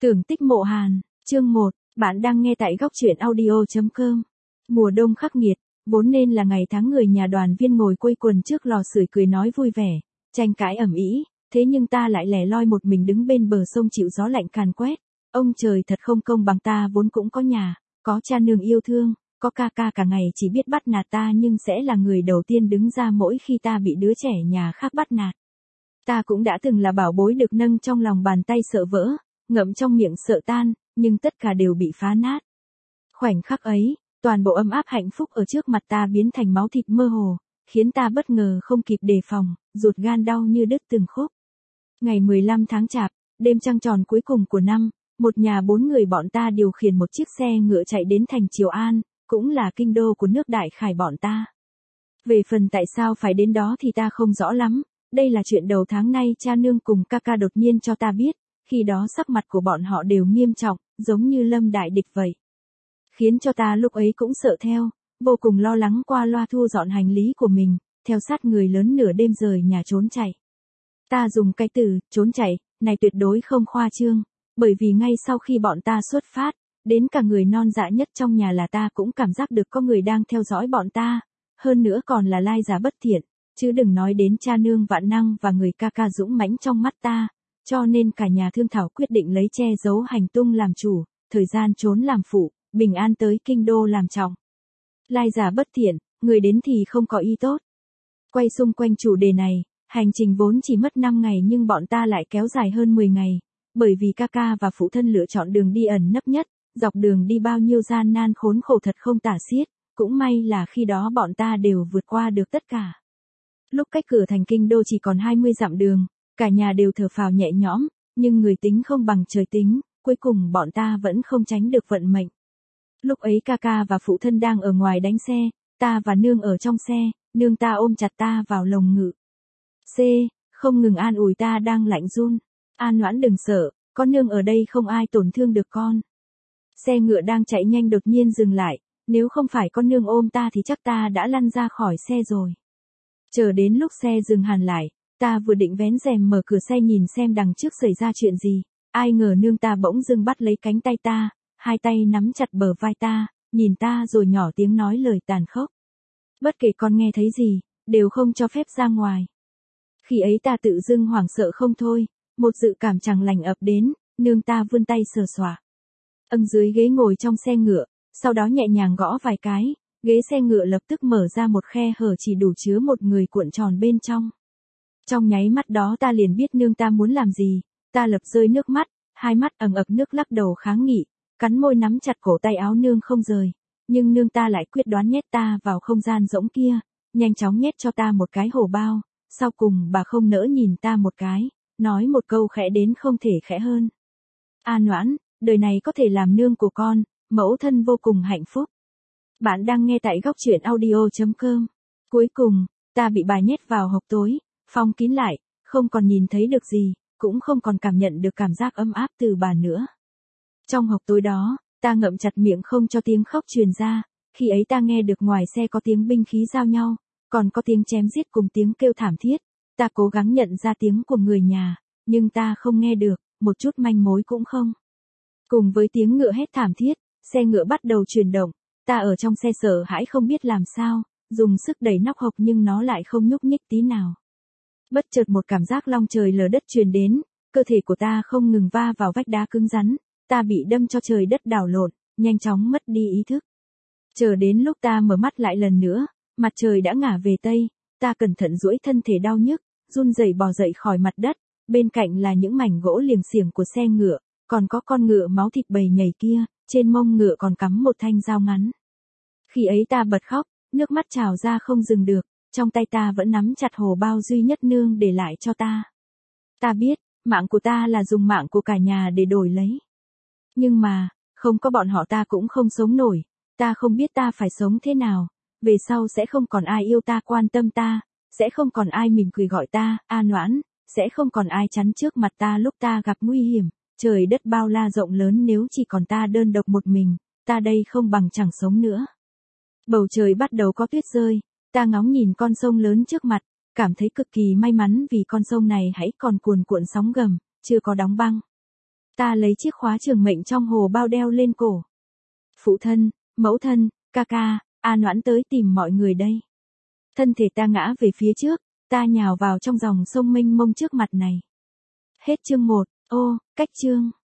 Tưởng tích mộ Hàn, chương 1, bạn đang nghe tại góc truyện audio.com. Mùa đông khắc nghiệt, vốn nên là ngày tháng người nhà đoàn viên ngồi quây quần trước lò sưởi cười nói vui vẻ, tranh cãi ầm ĩ, thế nhưng ta lại lẻ loi một mình đứng bên bờ sông chịu gió lạnh càn quét. Ông trời thật không công bằng, ta vốn cũng có nhà, có cha nương yêu thương, có ca ca cả ngày chỉ biết bắt nạt ta nhưng sẽ là người đầu tiên đứng ra mỗi khi ta bị đứa trẻ nhà khác bắt nạt. Ta cũng đã từng là bảo bối được nâng trong lòng bàn tay sợ vỡ, ngậm trong miệng sợ tan, nhưng tất cả đều bị phá nát. Khoảnh khắc ấy, toàn bộ ấm áp hạnh phúc ở trước mặt ta biến thành máu thịt mơ hồ, khiến ta bất ngờ không kịp đề phòng, ruột gan đau như đứt từng khúc. Ngày 15 tháng Chạp, đêm trăng tròn cuối cùng của năm, một nhà 4 người bọn ta điều khiển một chiếc xe ngựa chạy đến thành Triều An, cũng là kinh đô của nước Đại Khải bọn ta. Về phần tại sao phải đến đó thì ta không rõ lắm, đây là chuyện đầu tháng nay cha nương cùng ca ca đột nhiên cho ta biết, khi đó sắc mặt của bọn họ đều nghiêm trọng, giống như lâm đại địch vậy. Khiến cho ta lúc ấy cũng sợ theo, vô cùng lo lắng qua loa thu dọn hành lý của mình, theo sát người lớn nửa đêm rời nhà trốn chạy. Ta dùng cái từ, trốn chạy, này tuyệt đối không khoa trương, bởi vì ngay sau khi bọn ta xuất phát, đến cả người non dạ nhất trong nhà là ta cũng cảm giác được có người đang theo dõi bọn ta, hơn nữa còn là lai giả bất thiện, chứ đừng nói đến cha nương vạn năng và người ca ca dũng mãnh trong mắt ta, cho nên cả nhà thương thảo quyết định lấy che giấu hành tung làm chủ, thời gian trốn làm phụ, bình an tới kinh đô làm trọng. Lai giả bất thiện, người đến thì không có ý tốt. Quay xung quanh chủ đề này, hành trình vốn chỉ mất 5 ngày nhưng bọn ta lại kéo dài hơn 10 ngày, bởi vì ca ca và phụ thân lựa chọn đường đi ẩn nấp nhất, dọc đường đi bao nhiêu gian nan khốn khổ thật không tả xiết, cũng may là khi đó bọn ta đều vượt qua được tất cả. Lúc cách cửa thành kinh đô chỉ còn 20 dặm đường, cả nhà đều thở phào nhẹ nhõm, nhưng người tính không bằng trời tính, cuối cùng bọn ta vẫn không tránh được vận mệnh. Lúc ấy ca ca và phụ thân đang ở ngoài đánh xe, ta và nương ở trong xe, nương ta ôm chặt ta vào lồng ngực. Không ngừng an ủi ta đang lạnh run. An Noãn đừng sợ, có nương ở đây không ai tổn thương được con. Xe ngựa đang chạy nhanh đột nhiên dừng lại, nếu không phải có nương ôm ta thì chắc ta đã lăn ra khỏi xe rồi. Chờ đến lúc xe dừng hẳn lại, ta vừa định vén rèm mở cửa xe nhìn xem đằng trước xảy ra chuyện gì, ai ngờ nương ta bỗng dưng bắt lấy cánh tay ta, hai tay nắm chặt bờ vai ta, nhìn ta rồi nhỏ tiếng nói lời tàn khốc. Bất kể con nghe thấy gì, đều không cho phép ra ngoài. Khi ấy ta tự dưng hoảng sợ không thôi, một dự cảm chẳng lành ập đến, nương ta vươn tay sờ soạng dưới ghế ngồi trong xe ngựa, sau đó nhẹ nhàng gõ vài cái, ghế xe ngựa lập tức mở ra một khe hở chỉ đủ chứa một người cuộn tròn bên trong. Trong nháy mắt đó ta liền biết nương ta muốn làm gì, ta lập rơi nước mắt, hai mắt ẩn ực nước lắc đầu kháng nghị, cắn môi nắm chặt cổ tay áo nương không rời, nhưng nương ta lại quyết đoán nhét ta vào không gian rỗng kia, nhanh chóng nhét cho ta một cái hổ bao, sau cùng bà không nỡ nhìn ta một cái, nói một câu khẽ đến không thể khẽ hơn. An Noãn, đời này có thể làm nương của con, mẫu thân vô cùng hạnh phúc. Bạn đang nghe tại góc truyện audio.com. Cuối cùng, ta bị bà nhét vào hộc tối, phong kín lại, không còn nhìn thấy được gì, cũng không còn cảm nhận được cảm giác ấm áp từ bà nữa. Trong hộc tối đó, ta ngậm chặt miệng không cho tiếng khóc truyền ra, khi ấy ta nghe được ngoài xe có tiếng binh khí giao nhau, còn có tiếng chém giết cùng tiếng kêu thảm thiết, ta cố gắng nhận ra tiếng của người nhà, nhưng ta không nghe được, một chút manh mối cũng không. Cùng với tiếng ngựa hét thảm thiết, xe ngựa bắt đầu chuyển động, ta ở trong xe sợ hãi không biết làm sao, dùng sức đẩy nóc hộc nhưng nó lại không nhúc nhích tí nào. Bất chợt một cảm giác long trời lở đất truyền đến, cơ thể của ta không ngừng va vào vách đá cứng rắn, ta bị đâm cho trời đất đảo lộn, nhanh chóng mất đi ý thức. Chờ đến lúc ta mở mắt lại lần nữa, mặt trời đã ngả về tây, ta cẩn thận duỗi thân thể đau nhức, run rẩy bò dậy khỏi mặt đất, bên cạnh là những mảnh gỗ liềng xiềng của xe ngựa, còn có con ngựa máu thịt bầy nhầy kia, trên mông ngựa còn cắm một thanh dao ngắn. Khi ấy ta bật khóc, nước mắt trào ra không dừng được, trong tay ta vẫn nắm chặt hổ bao duy nhất nương để lại cho ta. Ta biết, mạng của ta là dùng mạng của cả nhà để đổi lấy. Nhưng mà, không có bọn họ ta cũng không sống nổi, ta không biết ta phải sống thế nào, về sau sẽ không còn ai yêu ta quan tâm ta, sẽ không còn ai mỉm cười gọi ta, An Noãn, sẽ không còn ai chắn trước mặt ta lúc ta gặp nguy hiểm, trời đất bao la rộng lớn nếu chỉ còn ta đơn độc một mình, ta đây không bằng chẳng sống nữa. Bầu trời bắt đầu có tuyết rơi, ta ngóng nhìn con sông lớn trước mặt, cảm thấy cực kỳ may mắn vì con sông này hãy còn cuồn cuộn sóng gầm, chưa có đóng băng. Ta lấy chiếc khóa trường mệnh trong hồ bao đeo lên cổ. Phụ thân, mẫu thân, ca ca, A Noãn tới tìm mọi người đây. Thân thể ta ngã về phía trước, ta nhào vào trong dòng sông mênh mông trước mặt này. Hết chương 1, cách chương.